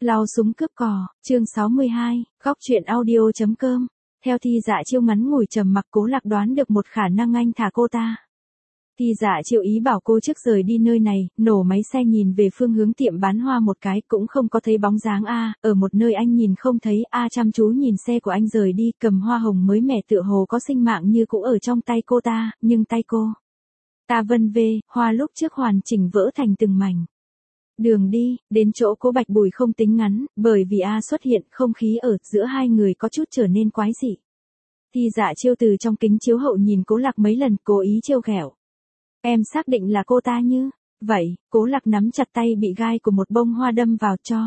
Lao súng cướp cò, chương 62, góc truyện audio.com. Theo Thi Dạ Chiêu ngắn ngủi trầm mặc, Cố Lạc đoán được một khả năng anh thả cô ta. Thi Dạ Chiêu ý bảo cô trước rời đi nơi này, nổ máy xe nhìn về phương hướng tiệm bán hoa một cái, cũng không có thấy bóng dáng A, ở một nơi anh nhìn không thấy. A chăm chú nhìn xe của anh rời đi, cầm hoa hồng mới mẻ tựa hồ có sinh mạng như cũ ở trong tay cô ta, nhưng tay cô ta vân vê, hoa lúc trước hoàn chỉnh vỡ thành từng mảnh. Đường đi, đến chỗ Cố Bạch Bùi không tính ngắn, bởi vì A xuất hiện, không khí ở giữa hai người có chút trở nên quái dị. Thi Dạ Chiêu từ trong kính chiếu hậu nhìn Cố Lạc mấy lần, cố ý trêu ghẹo. Em xác định là cô ta như vậy. Cố Lạc nắm chặt tay bị gai của một bông hoa đâm vào cho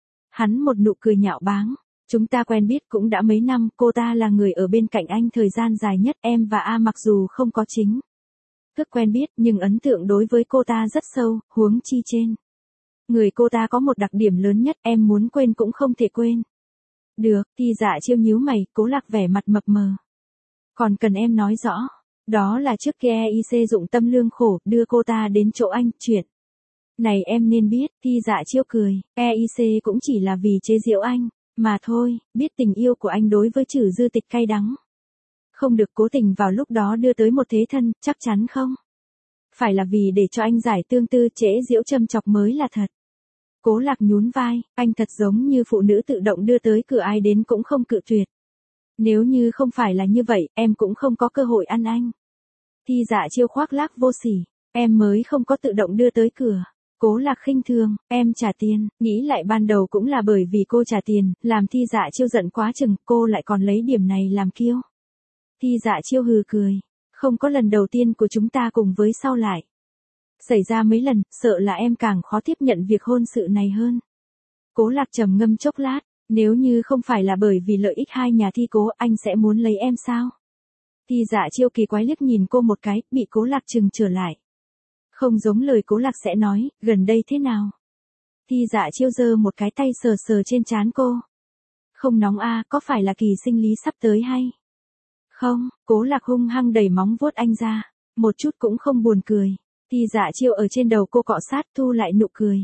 hắn một nụ cười nhạo báng. Chúng ta quen biết cũng đã mấy năm, cô ta là người ở bên cạnh anh thời gian dài nhất. Em và A mặc dù không có chính thức quen biết, nhưng ấn tượng đối với cô ta rất sâu, huống chi trên người cô ta có một đặc điểm lớn nhất, em muốn quên cũng không thể quên. Được, Thi Dạ Chiêu nhíu mày. Cố Lạc vẻ mặt mập mờ. Còn cần em nói rõ. Đó là trước kia EIC dụng tâm lương khổ, đưa cô ta đến chỗ anh, chuyện này em nên biết. Thi Dạ Chiêu cười, EIC cũng chỉ là vì chế giễu anh mà thôi, biết tình yêu của anh đối với Trử Dư Tịch cay đắng. Không được cố tình vào lúc đó đưa tới một thế thân, chắc chắn không phải là vì để cho anh giải tương tư chế giễu châm chọc mới là thật. Cố Lạc nhún vai, anh thật giống như phụ nữ tự động đưa tới cửa, ai đến cũng không cự tuyệt. Nếu như không phải là như vậy, em cũng không có cơ hội ăn anh. Thi Dạ Chiêu khoác lác vô sỉ, em mới không có tự động đưa tới cửa. Cố Lạc khinh thường, em trả tiền, nghĩ lại ban đầu cũng là bởi vì cô trả tiền, làm Thi Dạ Chiêu giận quá chừng, cô lại còn lấy điểm này làm kiêu. Thi Dạ Chiêu hừ cười, không có lần đầu tiên của chúng ta cùng với sau lại xảy ra mấy lần, sợ là em càng khó tiếp nhận việc hôn sự này hơn. Cố Lạc trầm ngâm chốc lát, nếu như không phải là bởi vì lợi ích hai nhà Thi Cố, anh sẽ muốn lấy em sao? Thi Dạ Chiêu kỳ quái liếc nhìn cô một cái, bị Cố Lạc trừng trở lại. Không giống lời Cố Lạc sẽ nói, gần đây thế nào? Thi Dạ Chiêu giơ một cái tay sờ sờ trên trán cô. Không nóng a, có phải là kỳ sinh lý sắp tới hay? Không, Cố Lạc hung hăng đẩy móng vuốt anh ra, một chút cũng không buồn cười. Thi Dạ Chiêu ở trên đầu cô cọ sát, thu lại nụ cười.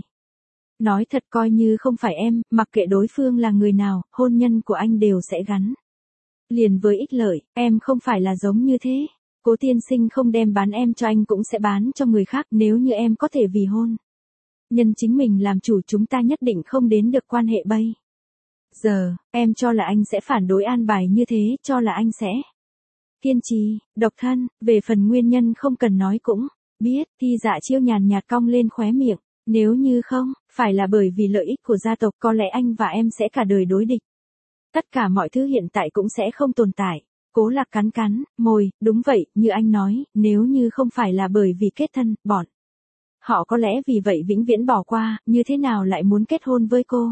Nói thật, coi như không phải em, mặc kệ đối phương là người nào, hôn nhân của anh đều sẽ gắn liền với ích lợi. Em không phải là giống như thế. Cố tiên sinh không đem bán em cho anh cũng sẽ bán cho người khác. Nếu như em có thể vì hôn nhân chính mình làm chủ, chúng ta nhất định không đến được quan hệ bây giờ. Em cho là anh sẽ phản đối an bài như thế, cho là anh sẽ kiên trì, độc thân. Về phần nguyên nhân không cần nói cũng biết. Thi Dạ Chiêu nhàn nhạt cong lên khóe miệng. Nếu như không phải là bởi vì lợi ích của gia tộc, có lẽ anh và em sẽ cả đời đối địch. Tất cả mọi thứ hiện tại cũng sẽ không tồn tại. Cố Lạc cắn cắn môi, đúng vậy, như anh nói, nếu như không phải là bởi vì kết thân, bọn họ có lẽ vì vậy vĩnh viễn bỏ qua, như thế nào lại muốn kết hôn với cô?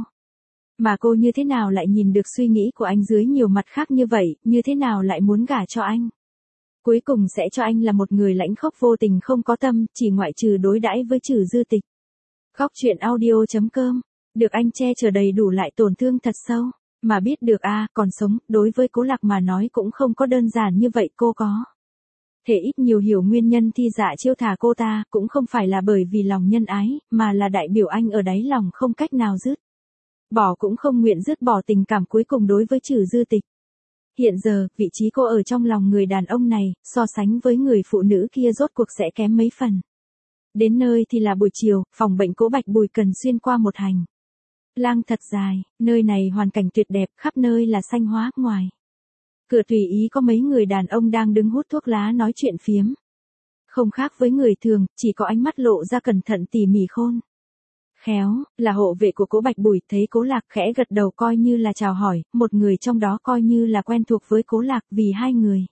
Mà cô như thế nào lại nhìn được suy nghĩ của anh dưới nhiều mặt khác như vậy, như thế nào lại muốn gả cho anh? Cuối cùng sẽ cho anh là một người lãnh khốc vô tình không có tâm, chỉ ngoại trừ đối đãi với Trử Dư Tịch. Góc truyện audio.com, được anh che chở đầy đủ lại tổn thương thật sâu. Mà biết được còn sống, đối với Cố Lạc mà nói cũng không có đơn giản như vậy. Cô có thể ít nhiều hiểu nguyên nhân Thi Dạ Chiêu thả cô ta, cũng không phải là bởi vì lòng nhân ái, mà là đại biểu anh ở đáy lòng không cách nào dứt bỏ, cũng không nguyện dứt bỏ tình cảm cuối cùng đối với Trử Dư Tịch. Hiện giờ, vị trí cô ở trong lòng người đàn ông này, so sánh với người phụ nữ kia rốt cuộc sẽ kém mấy phần. Đến nơi thì là buổi chiều, phòng bệnh Cố Bạch Bùi cần xuyên qua một hành lang thật dài, nơi này hoàn cảnh tuyệt đẹp, khắp nơi là xanh hóa, ngoài cửa tùy ý có mấy người đàn ông đang đứng hút thuốc lá nói chuyện phiếm. Không khác với người thường, chỉ có ánh mắt lộ ra cẩn thận tỉ mỉ khôn khéo, là hộ vệ của Cố Bạch Bùi. Thấy Cố Lạc khẽ gật đầu coi như là chào hỏi, một người trong đó coi như là quen thuộc với Cố Lạc, vì hai người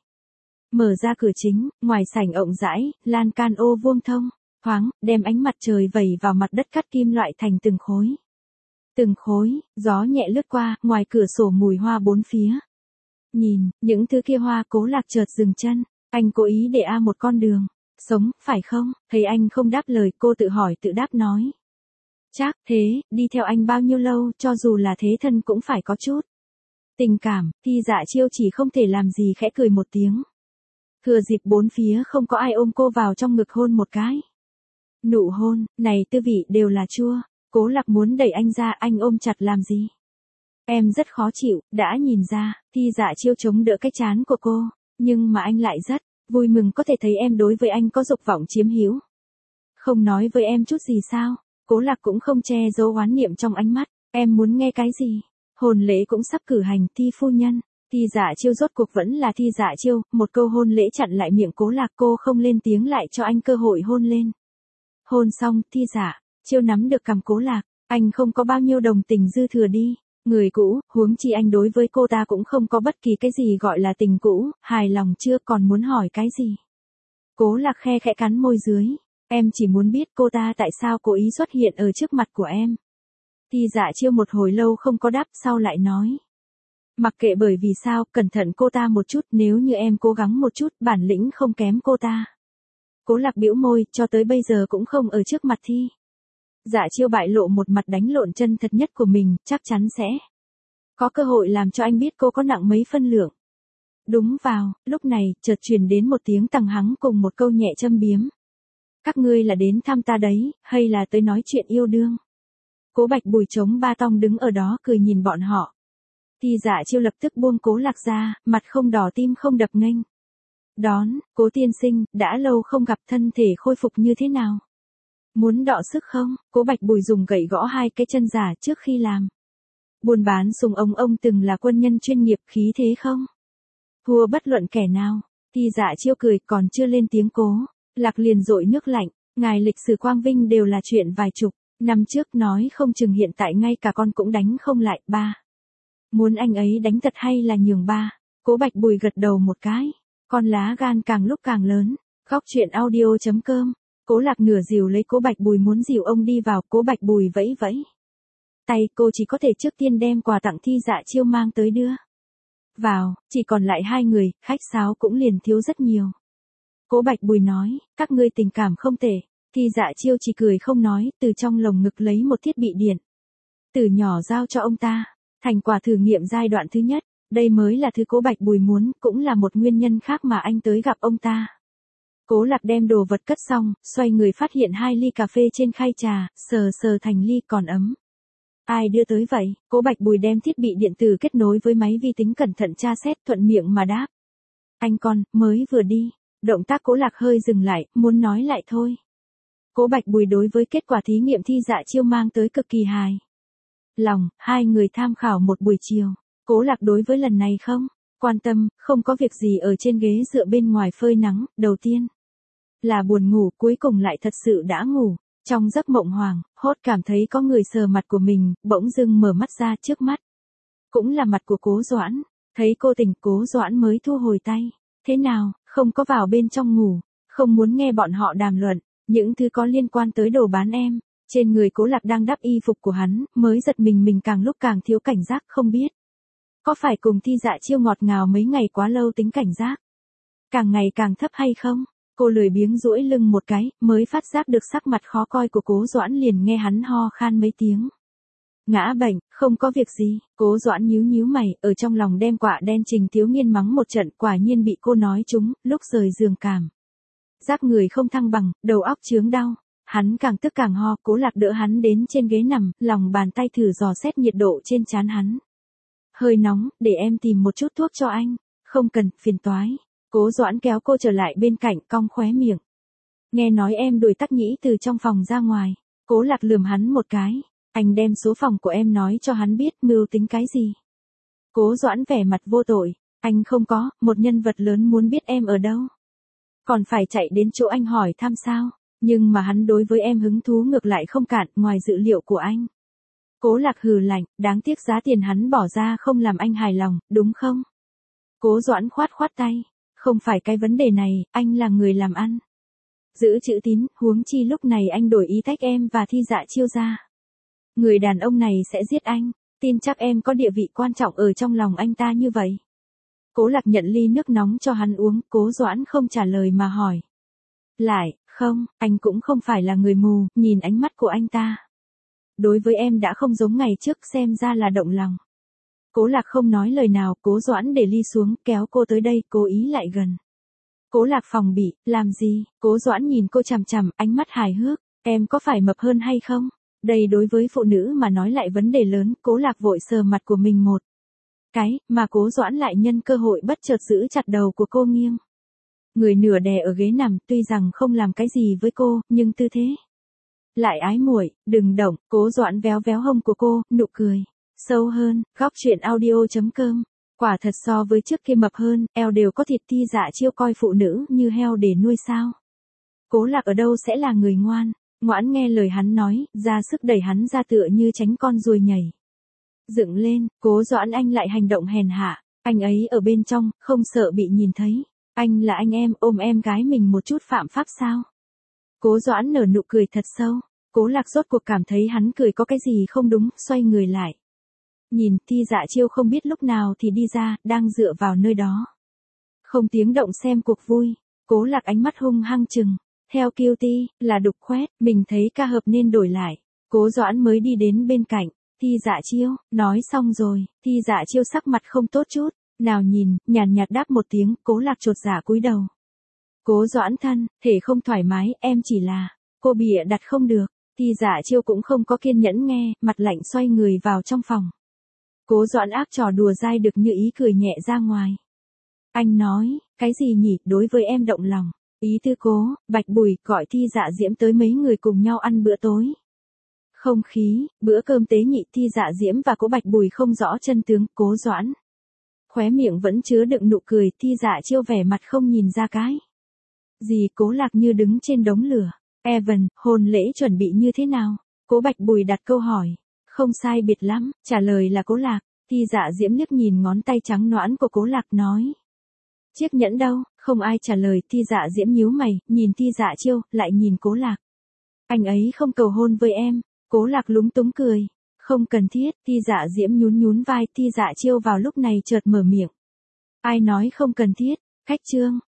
mở ra cửa chính, ngoài sảnh rộng rãi, lan can ô vuông thông thoáng, đem ánh mặt trời vẩy vào mặt đất cắt kim loại thành từng khối. Từng khối, gió nhẹ lướt qua, ngoài cửa sổ mùi hoa bốn phía. Nhìn, những thứ kia hoa, Cố Lạc chợt dừng chân. Anh cố ý để một con đường sống, phải không? Thấy anh không đáp lời, cô tự hỏi tự đáp nói. Chắc thế, đi theo anh bao nhiêu lâu, cho dù là thế thân cũng phải có chút tình cảm. Thi Dạ Chiêu chỉ không thể làm gì khẽ cười một tiếng. Thừa dịp bốn phía không có ai ôm cô vào trong ngực hôn một cái. Nụ hôn này tư vị đều là chua Cố Lạc muốn đẩy anh ra, anh ôm chặt làm gì? Em rất khó chịu, đã nhìn ra, Thi Dạ Chiêu chống đỡ cái trán của cô, nhưng mà anh lại rất vui mừng có thể thấy em đối với anh có dục vọng chiếm hữu. Không nói với em chút gì sao? Cố Lạc cũng không che giấu oán niệm trong ánh mắt, em muốn nghe cái gì? Hôn lễ cũng sắp cử hành, Thi phu nhân. Thi Dạ Chiêu rốt cuộc vẫn là Thi Dạ Chiêu, một câu hôn lễ chặn lại miệng Cố Lạc, cô không lên tiếng lại cho anh cơ hội hôn lên. Hôn xong, Thi Dạ Chiêu nắm được cằm Cố Lạc, anh không có bao nhiêu đồng tình dư thừa đi. Người cũ, huống chi anh đối với cô ta cũng không có bất kỳ cái gì gọi là tình cũ, hài lòng chưa, còn muốn hỏi cái gì? Cố Lạc khe khẽ cắn môi dưới, em chỉ muốn biết cô ta tại sao cố ý xuất hiện ở trước mặt của em. Thi Dạ Chiêu một hồi lâu không có đáp, sau lại nói. Mặc kệ bởi vì sao, cẩn thận cô ta một chút, nếu như em cố gắng một chút, bản lĩnh không kém cô ta. Cố Lạc bĩu môi, cho tới bây giờ cũng không ở trước mặt Thi Dạ Chiêu bại lộ một mặt đánh lộn chân thật nhất của mình, chắc chắn sẽ có cơ hội làm cho anh biết cô có nặng mấy phân lượng. Đúng vào, lúc này, chợt truyền đến một tiếng tằng hắng cùng một câu nhẹ châm biếm. Các ngươi là đến thăm ta đấy, hay là tới nói chuyện yêu đương? Cố Bạch Bùi chống ba tong đứng ở đó cười nhìn bọn họ. Thi Dạ Chiêu lập tức buông Cố Lạc ra, mặt không đỏ tim không đập nghênh. Đón, Cố tiên sinh, đã lâu không gặp, thân thể khôi phục như thế nào? Muốn đọ sức không? Cố Bạch Bùi dùng gậy gõ hai cái chân giả trước khi làm buôn bán súng ống, ông từng là quân nhân chuyên nghiệp, khí thế không thua bất luận kẻ nào. Thi Dạ Chiêu cười, còn chưa lên tiếng Cố Lạc liền dội nước lạnh, ngài lịch sử quang vinh đều là chuyện vài chục năm trước, nói không chừng hiện tại ngay cả con cũng đánh không lại. Ba muốn anh ấy đánh thật hay là nhường ba? Cố Bạch Bùi gật đầu một cái, con lá gan càng lúc càng lớn. Góc truyện audio.com. Cố Lạc nửa dìu lấy Cố Bạch Bùi muốn dìu ông đi vào, Cố Bạch Bùi vẫy vẫy tay, cô chỉ có thể trước tiên đem quà tặng Thi Dạ Chiêu mang tới đưa vào, chỉ còn lại hai người, khách sáo cũng liền thiếu rất nhiều. Cố Bạch Bùi nói, các ngươi tình cảm không tệ. Thi Dạ Chiêu chỉ cười không nói, từ trong lồng ngực lấy một thiết bị điện từ nhỏ giao cho ông ta, thành quả thử nghiệm giai đoạn thứ nhất. Đây mới là thứ Cố Bạch Bùi muốn, cũng là một nguyên nhân khác mà anh tới gặp ông ta. Cố Lạc đem đồ vật cất xong, xoay người phát hiện 2 ly cà phê trên khay trà, sờ sờ thành ly còn ấm. Ai đưa tới vậy? Cố Bạch Bùi đem thiết bị điện tử kết nối với máy vi tính cẩn thận tra xét, thuận miệng mà đáp. Anh con, mới vừa đi. Động tác Cố Lạc hơi dừng lại, muốn nói lại thôi. Cố Bạch Bùi đối với kết quả thí nghiệm Thi Dạ Chiêu mang tới cực kỳ hài lòng, hai người tham khảo một buổi chiều. Cố Lạc đối với lần này không quan tâm, không có việc gì ở trên ghế dựa bên ngoài phơi nắng, đầu tiên là buồn ngủ, cuối cùng lại thật sự đã ngủ. Trong giấc mộng hoàng, hốt cảm thấy có người sờ mặt của mình, bỗng dưng mở mắt ra, trước mắt cũng là mặt của Cố Doãn. Thấy cô tỉnh, Cố Doãn mới thu hồi tay. Thế nào, không có vào bên trong ngủ, không muốn nghe bọn họ đàm luận những thứ có liên quan tới đồ bán em. Trên người Cố Lạc đang đắp y phục của hắn, mới giật mình càng lúc càng thiếu cảnh giác, không biết có phải cùng Thi Dạ Chiêu ngọt ngào mấy ngày quá lâu tính cảnh giác càng ngày càng thấp hay không? Cô lười biếng duỗi lưng một cái, mới phát giác được sắc mặt khó coi của Cố Doãn, liền nghe hắn ho khan mấy tiếng. Ngã bệnh, không có việc gì. Cố Doãn nhíu nhíu mày, ở trong lòng đem Quạ Đen Trình Thiếu Nghiên mắng một trận, quả nhiên bị cô nói trúng, lúc rời giường cảm giác người không thăng bằng, đầu óc chướng đau. Hắn càng tức càng ho, Cố Lạc đỡ hắn đến trên ghế nằm, lòng bàn tay thử dò xét nhiệt độ trên trán hắn. Hơi nóng, để em tìm một chút thuốc cho anh. Không cần, phiền toái. Cố Doãn kéo cô trở lại bên cạnh, cong khóe miệng. Nghe nói em đuổi Tắc Nhĩ từ trong phòng ra ngoài. Cố Lạc lườm hắn một cái. Anh đem số phòng của em nói cho hắn biết, mưu tính cái gì? Cố Doãn vẻ mặt vô tội. Anh không có, một nhân vật lớn muốn biết em ở đâu. Còn phải chạy đến chỗ anh hỏi thăm sao? Nhưng mà hắn đối với em hứng thú ngược lại không cạn, ngoài dự liệu của anh. Cố Lạc hừ lạnh, đáng tiếc giá tiền hắn bỏ ra không làm anh hài lòng, đúng không? Cố Doãn khoát khoát tay. Không phải cái vấn đề này, anh là người làm ăn. Giữ chữ tín, huống chi lúc này anh đổi ý tách em và Thi Dạ Chiêu ra. Người đàn ông này sẽ giết anh, tin chắc em có địa vị quan trọng ở trong lòng anh ta như vậy. Cố Lạc nhận ly nước nóng cho hắn uống, Cố Doãn không trả lời mà hỏi. Lại, không, anh cũng không phải là người mù, nhìn ánh mắt của anh ta. Đối với em đã không giống ngày trước, xem ra là động lòng. Cố Lạc không nói lời nào, Cố Doãn để ly xuống, kéo cô tới đây, cố ý lại gần. Cố Lạc phòng bị, làm gì? Cố Doãn nhìn cô chằm chằm, ánh mắt hài hước. Em có phải mập hơn hay không? Đây đối với phụ nữ mà nói lại vấn đề lớn, Cố Lạc vội sờ mặt của mình một cái, mà Cố Doãn lại nhân cơ hội bất chợt giữ chặt đầu của cô nghiêng. Người nửa đè ở ghế nằm, tuy rằng không làm cái gì với cô, nhưng tư thế lại ái muội, đừng động. Cố Doãn véo véo hông của cô, nụ cười sâu hơn. Góc truyện audio.com. Quả thật so với trước kia mập hơn, eo đều có thịt. Ti Dạ Chiêu coi phụ nữ như heo để nuôi sao? Cố Lạc ở đâu sẽ là người ngoan, ngoãn nghe lời hắn nói, ra sức đẩy hắn ra tựa như tránh con ruồi nhảy dựng lên. Cố Doãn anh lại hành động hèn hạ, anh ấy ở bên trong, không sợ bị nhìn thấy. Anh là anh em, ôm em gái mình một chút phạm pháp sao? Cố Doãn nở nụ cười thật sâu. Cố Lạc rốt cuộc cảm thấy hắn cười có cái gì không đúng, xoay người lại. Nhìn, Ti Dạ Chiêu không biết lúc nào thì đi ra, đang dựa vào nơi đó. Không tiếng động xem cuộc vui. Cố Lạc ánh mắt hung hăng chừng. Theo kiêu ti, là đục khoét, mình thấy ca hợp nên đổi lại. Cố Doãn mới đi đến bên cạnh. Ti Dạ Chiêu, nói xong rồi. Ti Dạ Chiêu sắc mặt không tốt chút. Nào nhìn, nhàn nhạt đáp một tiếng. Cố Lạc chột dạ cúi đầu. Cố Doãn thân, thể không thoải mái, em chỉ là, cô bịa đặt không được. Ti Dạ Chiêu cũng không có kiên nhẫn nghe, mặt lạnh xoay người vào trong phòng. Cố Doãn ác trò đùa dai được như ý cười nhẹ ra ngoài. Anh nói, cái gì nhỉ, đối với em động lòng. Ý tư Cố, Bạch Bùi, gọi Ti Dạ Diễm tới mấy người cùng nhau ăn bữa tối. Không khí, bữa cơm tế nhị. Ti Dạ Diễm và Cố Bạch Bùi không rõ chân tướng. Cố Doãn khóe miệng vẫn chứa đựng nụ cười. Ti Dạ Chiêu vẻ mặt không nhìn ra cái gì. Cố Lạc như đứng trên đống lửa. Evan, hôn lễ chuẩn bị như thế nào? Cố Bạch Bùi đặt câu hỏi. Không sai biệt lắm, trả lời là Cố Lạc. Ti Dạ Diễm liếc nhìn ngón tay trắng nõn của Cố Lạc nói. Chiếc nhẫn đâu? Không ai trả lời. Ti Dạ Diễm nhíu mày, nhìn Ti Dạ Chiêu, lại nhìn Cố Lạc. Anh ấy không cầu hôn với em. Cố Lạc lúng túng cười. Không cần thiết. Ti Dạ Diễm nhún nhún vai. Ti Dạ Chiêu vào lúc này chợt mở miệng. Ai nói không cần thiết? Khách trương.